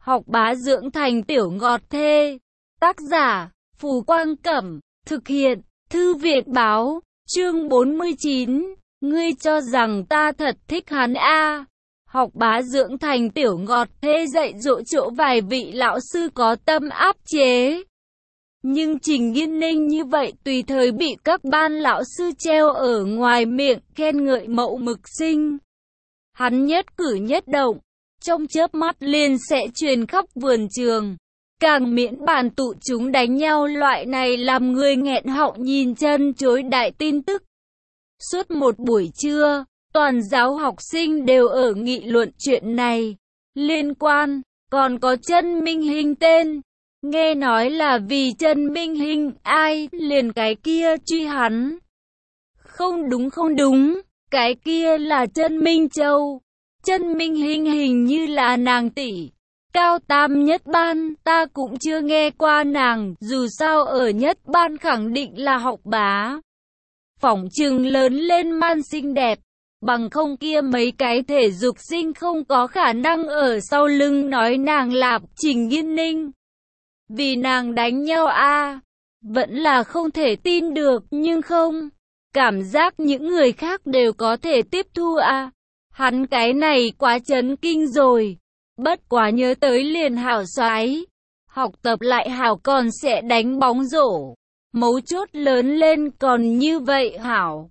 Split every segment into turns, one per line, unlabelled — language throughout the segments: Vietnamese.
Học bá dưỡng thành tiểu ngọt thê. Tác giả, Phù Quang Cẩm. Thực hiện, Thư viện Báo. Chương 49. Ngươi cho rằng ta thật thích hắn a? Học bá dưỡng thành tiểu ngọt thê dạy dỗ chỗ vài vị lão sư có tâm áp chế. Nhưng Trình Nghiên Ninh như vậy tùy thời bị các ban lão sư treo ở ngoài miệng khen ngợi mậu mực sinh. Hắn nhất cử nhất động, trong chớp mắt liền sẽ truyền khắp vườn trường. Càng miễn bàn tụ chúng đánh nhau loại này làm người nghẹn họng nhìn chân chối đại tin tức. Suốt một buổi trưa, toàn giáo học sinh đều ở nghị luận chuyện này. Liên quan, còn có Trân Minh Hinh tên. Nghe nói là vì Trân Minh Hinh ai liền cái kia truy hắn. Không đúng, cái kia là Trân Minh Châu. Trân Minh Hinh hình như là nàng tỷ. Cao tam nhất ban, ta cũng chưa nghe qua nàng, dù sao ở nhất ban khẳng định là học bá. Phỏng chừng lớn lên man xinh đẹp, bằng không kia mấy cái thể dục sinh không có khả năng ở sau lưng nói nàng là Trình Nghiên Ninh. Vì nàng đánh nhau a, vẫn là không thể tin được, nhưng không, cảm giác những người khác đều có thể tiếp thu a. Hắn cái này quá chấn kinh rồi. Bất quá nhớ tới liền hảo soái, học tập lại hảo còn sẽ đánh bóng rổ. Mấu chốt lớn lên còn như vậy hảo.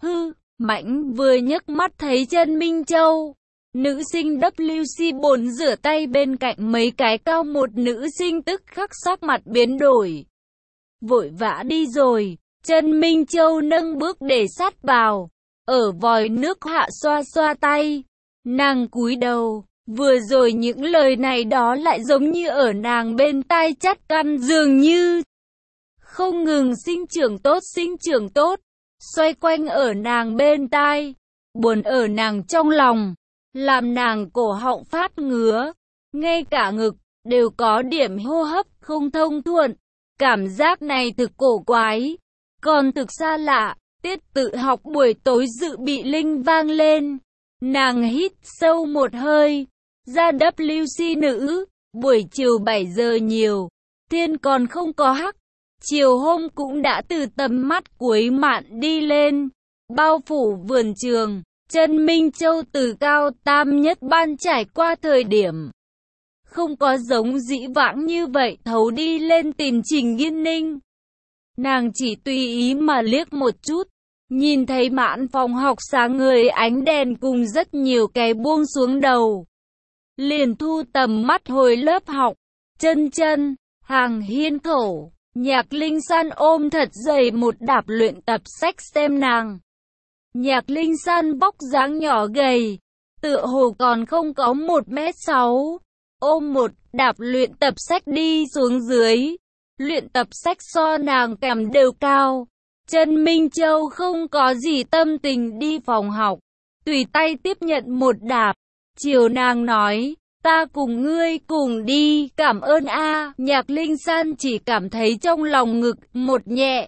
Mãnh vừa nhấc mắt thấy Trân Minh Châu. Nữ sinh WC bồn rửa tay bên cạnh mấy cái cao một nữ sinh tức khắc sắc mặt biến đổi. Vội vã đi rồi, Trân Minh Châu nâng bước để sát vào. Ở vòi nước hạ xoa xoa tay. Nàng cúi đầu. Vừa rồi những lời này đó lại giống như ở nàng bên tai chắt căn dường như. Không ngừng sinh trưởng tốt. Xoay quanh ở nàng bên tai. Buồn ở nàng trong lòng. Làm nàng cổ họng phát ngứa. Ngay cả ngực đều có điểm hô hấp không thông thuận. Cảm giác này thực cổ quái. Còn thực xa lạ. Tiết tự học buổi tối dự bị linh vang lên. Nàng hít sâu một hơi. Ra WC nữ. Buổi chiều 7 giờ nhiều. Thiên còn không có hắc. Chiều hôm cũng đã từ tầm mắt cuối mạn đi lên. Bao phủ vườn trường. Trân Minh Châu từ cao tam nhất ban trải qua thời điểm. Không có giống dĩ vãng như vậy thấu đi lên tìm Trình Nghiên Ninh. Nàng chỉ tùy ý mà liếc một chút. Nhìn thấy mãn phòng học sáng ngời ánh đèn cùng rất nhiều cái buông xuống đầu. Liền thu tầm mắt hồi lớp học. Chân, hàng hiên khẩu. Nhạc Linh San ôm thật dày một đạp luyện tập sách xem nàng. Nhạc Linh San vóc dáng nhỏ gầy. Tựa hồ còn không có 1m6. Ôm một đạp luyện tập sách đi xuống dưới. Luyện tập sách so nàng kèm đều cao. Trân Minh Châu không có gì tâm tình đi phòng học. Tùy tay tiếp nhận một đạp. Chiều nàng nói, ta cùng ngươi cùng đi, cảm ơn a. Nhạc Linh San chỉ cảm thấy trong lòng ngực một nhẹ.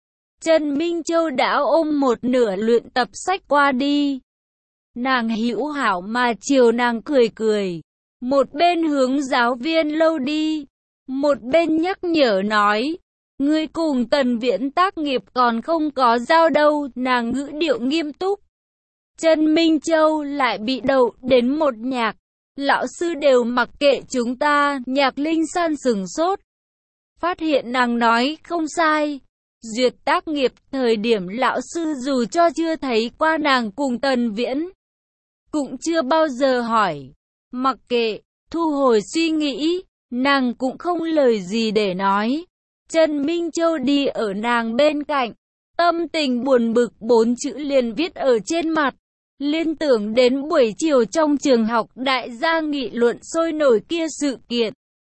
Trân Minh Châu đã ôm một nửa luyện tập sách qua đi. Nàng hữu hảo mà chiều nàng cười. Một bên hướng giáo viên lâu đi. Một bên nhắc nhở nói. Ngươi cùng Tần Viễn tác nghiệp còn không có giao đâu. Nàng ngữ điệu nghiêm túc. Trân Minh Châu lại bị đậu đến một nhạc. Lão sư đều mặc kệ chúng ta. Nhạc Linh San sửng sốt. Phát hiện nàng nói không sai. Duyệt tác nghiệp thời điểm lão sư dù cho chưa thấy qua nàng cùng Tần Viễn. Cũng chưa bao giờ hỏi. Mặc kệ, thu hồi suy nghĩ. Nàng cũng không lời gì để nói. Trân Minh Châu đi ở nàng bên cạnh. Tâm tình buồn bực 4 chữ liền viết ở trên mặt. Liên tưởng đến buổi chiều trong trường học đại gia nghị luận sôi nổi kia sự kiện.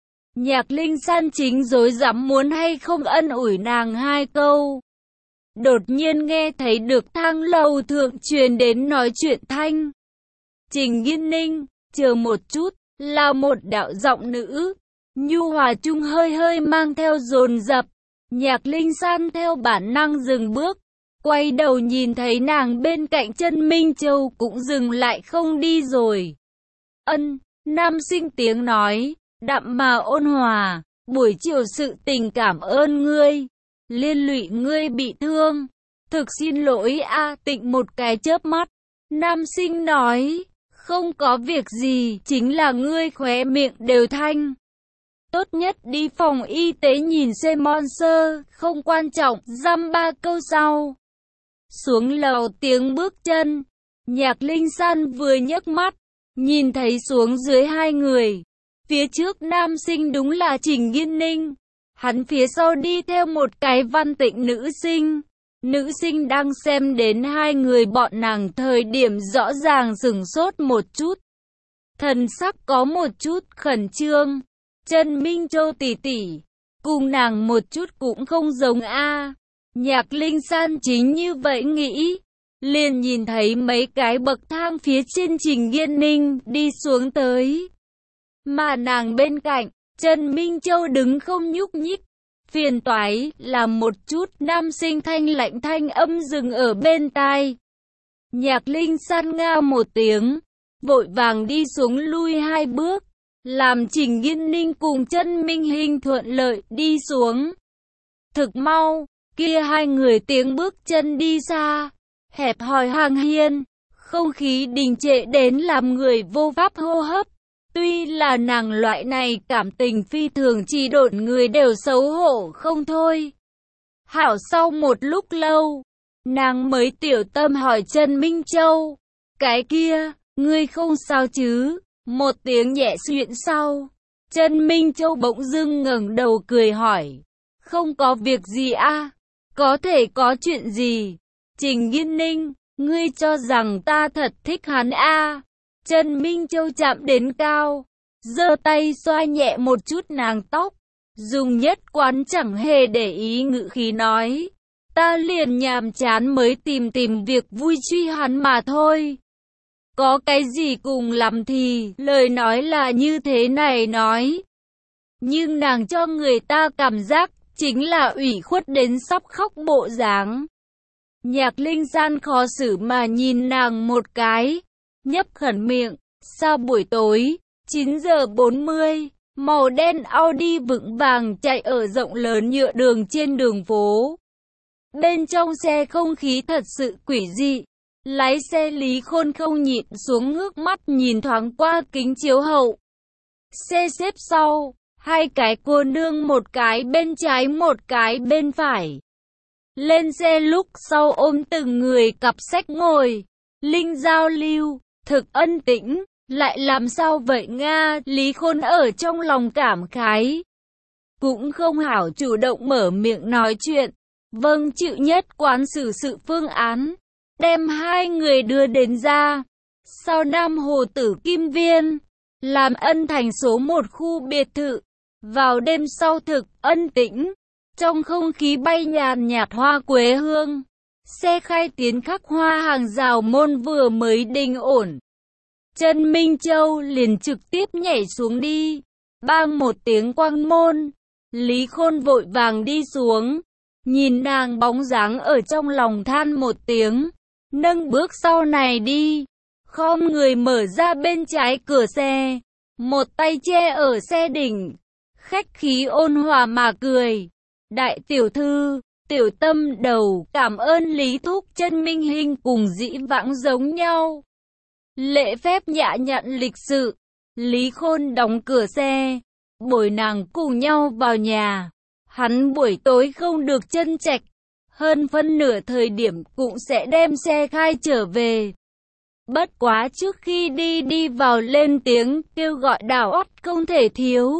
Nhạc Linh San chính rối rắm muốn hay không ân ủi nàng 2 câu. Đột nhiên nghe thấy được thang lầu thượng truyền đến nói chuyện thanh. Trình Nghiên Ninh, chờ một chút, là một đạo giọng nữ. Nhu hòa trung hơi mang theo dồn dập. Nhạc Linh San theo bản năng dừng bước. Quay đầu nhìn thấy nàng bên cạnh Trân Minh Châu cũng dừng lại không đi rồi. Nam sinh tiếng nói. đạm mà ôn hòa. Buổi chiều sự tình cảm ơn ngươi, liên lụy ngươi bị thương. Thực xin lỗi a. Tịnh một cái chớp mắt. Nam sinh nói, không có việc gì, chính là ngươi khóe miệng đều thanh. Tốt nhất đi phòng y tế nhìn xem monster, không quan trọng, dăm ba câu sau. Xuống lầu tiếng bước chân, Nhạc Linh San vừa nhấc mắt, nhìn thấy xuống dưới hai người. Phía trước nam sinh đúng là Trình Nghiên Ninh, hắn phía sau đi theo một cái văn tịnh nữ sinh. Nữ sinh đang xem đến hai người bọn nàng thời điểm rõ ràng sửng sốt một chút. Thần sắc có một chút khẩn trương. Trần Minh Châu tỷ tỷ, cùng nàng một chút cũng không giống a. Nhạc Linh San chính như vậy nghĩ, liền nhìn thấy mấy cái bậc thang phía trên Trình Nghiên Ninh đi xuống tới. Mà nàng bên cạnh, Trần Minh Châu đứng không nhúc nhích. Phiền toái là một chút nam sinh thanh lạnh thanh âm dừng ở bên tai. Nhạc Linh San nga một tiếng, vội vàng đi xuống lui hai bước, làm Trình Nghiên Ninh cùng Trần Minh Hinh thuận lợi đi xuống. Thực mau, kia hai người tiếng bước chân đi xa, hẹp hòi hàng hiên, không khí đình trệ đến làm người vô pháp hô hấp. Tuy là nàng loại này cảm tình phi thường trì độn người đều xấu hổ không thôi. Hảo sau một lúc lâu, nàng mới tiểu tâm hỏi Trần Minh Châu, cái kia, ngươi không sao chứ? Một tiếng nhẹ xuyễn sau, Trần Minh Châu bỗng dưng ngẩng đầu cười hỏi, không có việc gì a? Có thể có chuyện gì? Trình Nghiên Ninh, ngươi cho rằng ta thật thích hắn a? Trần Minh Châu chạm đến cao, giơ tay xoa nhẹ một chút nàng tóc, dùng nhất quán chẳng hề để ý ngữ khí nói, ta liền nhàm chán mới tìm việc vui truy hắn mà thôi. Có cái gì cùng lắm thì, lời nói là như thế này nói. Nhưng nàng cho người ta cảm giác, chính là ủy khuất đến sắp khóc bộ dáng. Nhạc Linh San khó xử mà nhìn nàng một cái, nhấp khẩn miệng, sau buổi tối, 9 giờ 40, màu đen Audi vững vàng chạy ở rộng lớn nhựa đường trên đường phố. Bên trong xe không khí thật sự quỷ dị. Lái xe Lý Khôn không nhịn xuống ngước mắt nhìn thoáng qua kính chiếu hậu. Xe xếp sau, hai cái cô nương một cái bên trái một cái bên phải. Lên xe lúc sau ôm từng người cặp sách ngồi. Linh giao lưu, thực ân tĩnh, lại làm sao vậy Nga? Lý Khôn ở trong lòng cảm khái. Cũng không hảo chủ động mở miệng nói chuyện. Vâng, chịu nhất quán xử sự phương án. Đem hai người đưa đến ra. Sau Nam Hồ Tử Kim Viên, làm Ân Thành số một khu biệt thự. Vào đêm sau thực ân tĩnh, trong không khí bay nhàn nhạt hoa quế hương. Xe khai tiến khắc hoa hàng rào môn vừa mới đình ổn. Trần Minh Châu liền trực tiếp nhảy xuống đi. Bang một tiếng quang môn. Lý Khôn vội vàng đi xuống. Nhìn nàng bóng dáng ở trong lòng than một tiếng. Nâng bước sau này đi. Khom người mở ra bên trái cửa xe. Một tay che ở xe đỉnh. Khách khí ôn hòa mà cười. Đại tiểu thư, tiểu tâm đầu, cảm ơn Lý Thúc. Trần Minh Hinh cùng dĩ vãng giống nhau. Lễ phép nhã nhặn lịch sự. Lý Khôn đóng cửa xe, bồi nàng cùng nhau vào nhà. Hắn buổi tối không được chân trạch, hơn phân nửa thời điểm cũng sẽ đem xe khai trở về. Bất quá trước khi đi vào lên tiếng kêu gọi đảo óc không thể thiếu.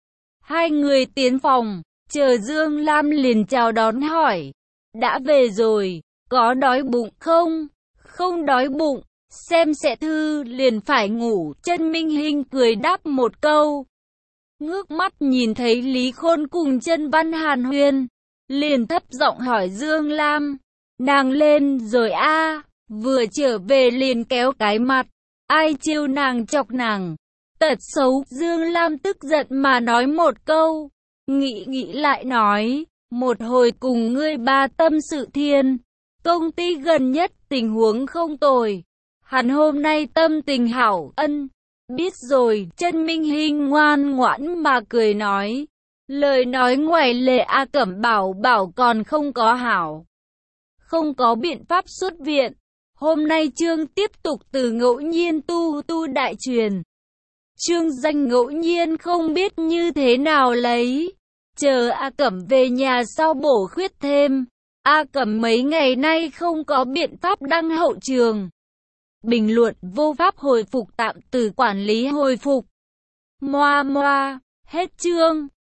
Hai người tiến phòng, chờ Dương Lam liền chào đón hỏi, đã về rồi, có đói bụng không? Không đói bụng, xem sẽ thư liền phải ngủ. Trần Minh Hinh cười đáp một câu. Ngước mắt nhìn thấy Lý Khôn cùng Trần Văn Hàn huyên, liền thấp giọng hỏi Dương Lam, nàng lên rồi a? Vừa trở về liền kéo cái mặt, ai trêu nàng chọc nàng, tật xấu. Dương Lam tức giận mà nói một câu, nghĩ lại nói, một hồi cùng ngươi ba tâm sự thiên, công ty gần nhất tình huống không tồi, hắn hôm nay tâm tình hảo. Ân, Biết rồi, Chân Minh Hinh ngoan ngoãn mà cười nói. Lời nói ngoài lề A Cẩm bảo còn không có hảo. Không có biện pháp xuất viện. Hôm nay chương tiếp tục từ ngẫu nhiên tu đại truyền. Chương danh ngẫu nhiên không biết như thế nào lấy. Chờ A Cẩm về nhà sau bổ khuyết thêm. A Cẩm mấy ngày nay không có biện pháp đăng hậu trường. Bình luận vô pháp hồi phục tạm từ quản lý hồi phục. Hết chương.